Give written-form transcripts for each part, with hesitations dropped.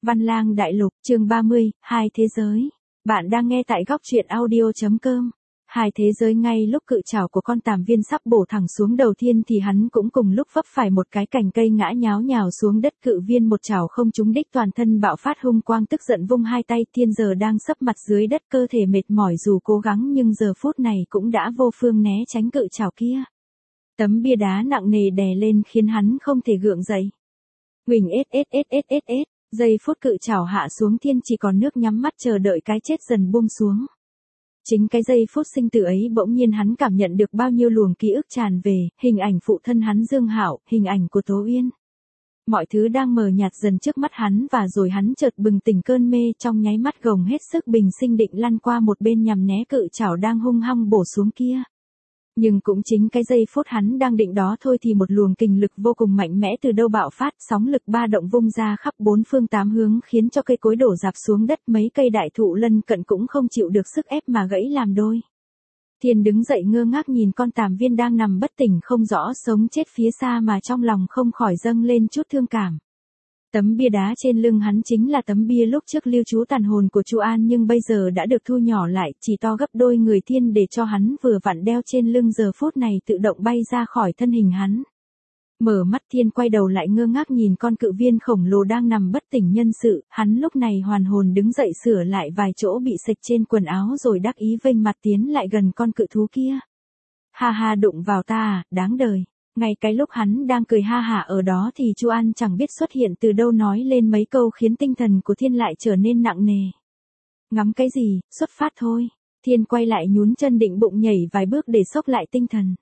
Văn Lang Đại Lục, chương 30, Hai Thế Giới. Bạn đang nghe tại góc truyện audio.com. Hai thế giới. Ngay lúc cự trảo của con tàm viên sắp bổ thẳng xuống đầu Thiên thì hắn cũng cùng lúc vấp phải một cái cành cây ngã nháo nhào xuống đất. Cự viên một trảo không trúng đích, toàn thân bạo phát hung quang, tức giận vung hai tay. Thiên giờ đang sấp mặt dưới đất, cơ thể mệt mỏi dù cố gắng nhưng giờ phút này cũng đã vô phương né tránh cự trảo kia. Tấm bia đá nặng nề đè lên khiến hắn không thể gượng dậy. Huỳnh ết. Giây phút cự trảo hạ xuống, Thiên chỉ còn nước nhắm mắt chờ đợi cái chết dần buông xuống. Chính cái giây phút sinh tử ấy, bỗng nhiên hắn cảm nhận được bao nhiêu luồng ký ức tràn về, hình ảnh phụ thân hắn Dương Hạo, hình ảnh của Tố Uyên. Mọi thứ đang mờ nhạt dần trước mắt hắn, và rồi hắn chợt bừng tỉnh cơn mê, trong nháy mắt gồng hết sức bình sinh định lăn qua một bên nhằm né cự trảo đang hung hăng bổ xuống kia. Nhưng cũng chính cái giây phút hắn đang định đó thôi thì một luồng kình lực vô cùng mạnh mẽ từ đâu bạo phát, sóng lực ba động vung ra khắp bốn phương tám hướng, khiến cho cây cối đổ rạp xuống đất, mấy cây đại thụ lân cận cũng không chịu được sức ép mà gãy làm đôi. Thiên đứng dậy ngơ ngác nhìn con tàm viên đang nằm bất tỉnh không rõ sống chết phía xa, mà trong lòng không khỏi dâng lên chút thương cảm. Tấm bia đá trên lưng hắn chính là tấm bia lúc trước lưu trú tàn hồn của Chu An, nhưng bây giờ đã được thu nhỏ lại, chỉ to gấp đôi người Thiên, để cho hắn vừa vặn đeo trên lưng, giờ phút này tự động bay ra khỏi thân hình hắn. Mở mắt, Thiên quay đầu lại ngơ ngác nhìn con cự viên khổng lồ đang nằm bất tỉnh nhân sự. Hắn lúc này hoàn hồn đứng dậy, sửa lại vài chỗ bị sạch trên quần áo, rồi đắc ý vênh mặt tiến lại gần con cự thú kia. Ha ha, đụng vào ta à, đáng đời. Ngay cái lúc hắn đang cười ha hả ở đó thì Chu An chẳng biết xuất hiện từ đâu, nói lên mấy câu khiến tinh thần của Thiên lại trở nên nặng nề. Ngắm cái gì, xuất phát thôi. Thiên quay lại nhún chân định bụng nhảy vài bước để xốc lại tinh thần.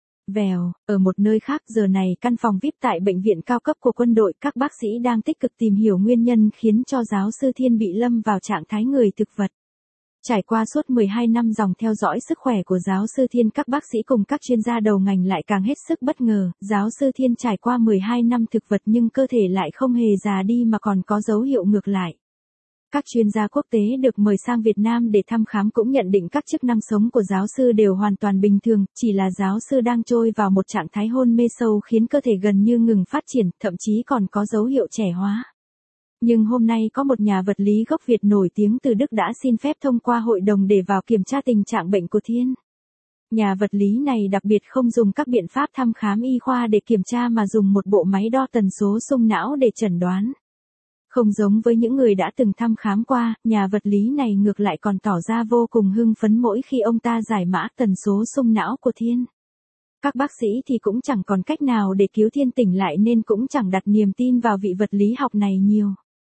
Vèo, ở một nơi khác, giờ này căn phòng VIP tại bệnh viện cao cấp của quân đội, các bác sĩ đang tích cực tìm hiểu nguyên nhân khiến cho giáo sư Thiên bị lâm vào trạng thái người thực vật. Trải qua suốt 12 năm dòng theo dõi sức khỏe của giáo sư Thiên, các bác sĩ cùng các chuyên gia đầu ngành lại càng hết sức bất ngờ. Giáo sư Thiên trải qua 12 năm thực vật nhưng cơ thể lại không hề già đi mà còn có dấu hiệu ngược lại. Các chuyên gia quốc tế được mời sang Việt Nam để thăm khám cũng nhận định các chức năng sống của giáo sư đều hoàn toàn bình thường, chỉ là giáo sư đang trôi vào một trạng thái hôn mê sâu khiến cơ thể gần như ngừng phát triển, thậm chí còn có dấu hiệu trẻ hóa. Nhưng hôm nay có một nhà vật lý gốc Việt nổi tiếng từ Đức đã xin phép thông qua hội đồng để vào kiểm tra tình trạng bệnh của Thiên. Nhà vật lý này đặc biệt không dùng các biện pháp thăm khám y khoa để kiểm tra mà dùng một bộ máy đo tần số xung não để chẩn đoán. Không giống với những người đã từng thăm khám qua, nhà vật lý này ngược lại còn tỏ ra vô cùng hưng phấn mỗi khi ông ta giải mã tần số xung não của Thiên. Các bác sĩ thì cũng chẳng còn cách nào để cứu Thiên tỉnh lại nên cũng chẳng đặt niềm tin vào vị vật lý học này nhiều.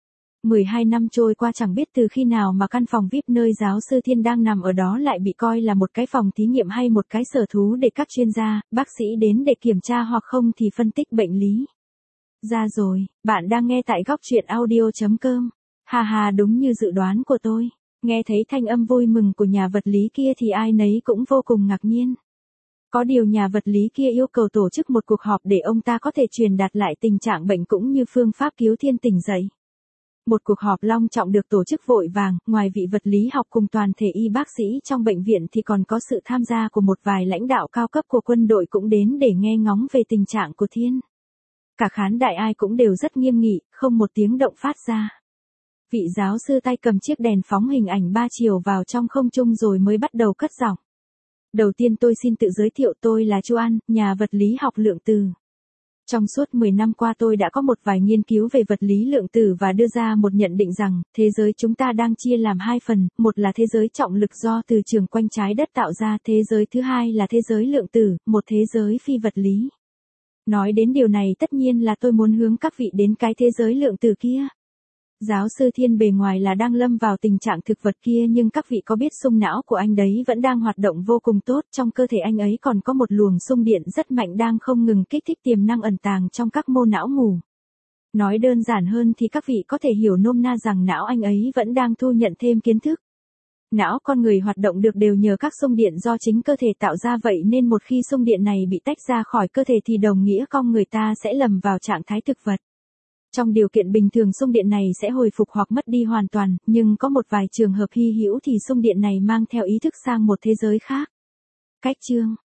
12 năm trôi qua, chẳng biết từ khi nào mà căn phòng VIP nơi giáo sư Thiên đang nằm ở đó lại bị coi là một cái phòng thí nghiệm hay một cái sở thú để các chuyên gia, bác sĩ đến để kiểm tra hoặc không thì phân tích bệnh lý. Ra rồi, bạn đang nghe tại góc truyện audio.com. Ha ha, đúng như dự đoán của tôi. Nghe thấy thanh âm vui mừng của nhà vật lý kia thì ai nấy cũng vô cùng ngạc nhiên. Có điều nhà vật lý kia yêu cầu tổ chức một cuộc họp để ông ta có thể truyền đạt lại tình trạng bệnh cũng như phương pháp cứu Thiên tỉnh dậy. Một cuộc họp long trọng được tổ chức vội vàng, ngoài vị vật lý học cùng toàn thể y bác sĩ trong bệnh viện thì còn có sự tham gia của một vài lãnh đạo cao cấp của quân đội cũng đến để nghe ngóng về tình trạng của Thiên. Cả khán đài ai cũng đều rất nghiêm nghị, không một tiếng động phát ra. Vị giáo sư tay cầm chiếc đèn phóng hình ảnh 3 chiều vào trong không trung rồi mới bắt đầu cất giọng. Đầu tiên tôi xin tự giới thiệu, tôi là Chu An, nhà vật lý học lượng tử. Trong suốt 10 năm qua tôi đã có một vài nghiên cứu về vật lý lượng tử và đưa ra một nhận định rằng, thế giới chúng ta đang chia làm hai phần, một là thế giới trọng lực do từ trường quanh trái đất tạo ra, thế giới thứ hai là thế giới lượng tử, một thế giới phi vật lý. Nói đến điều này tất nhiên là tôi muốn hướng các vị đến cái thế giới lượng tử kia. Giáo sư Thiên bề ngoài là đang lâm vào tình trạng thực vật kia, nhưng các vị có biết xung não của anh đấy vẫn đang hoạt động vô cùng tốt, trong cơ thể anh ấy còn có một luồng xung điện rất mạnh đang không ngừng kích thích tiềm năng ẩn tàng trong các mô não ngủ. Nói đơn giản hơn thì các vị có thể hiểu nôm na rằng não anh ấy vẫn đang thu nhận thêm kiến thức. Não con người hoạt động được đều nhờ các xung điện do chính cơ thể tạo ra, vậy nên một khi xung điện này bị tách ra khỏi cơ thể thì đồng nghĩa con người ta sẽ lầm vào trạng thái thực vật. Trong điều kiện bình thường xung điện này sẽ hồi phục hoặc mất đi hoàn toàn, nhưng có một vài trường hợp hy hữu thì xung điện này mang theo ý thức sang một thế giới khác. Cách chương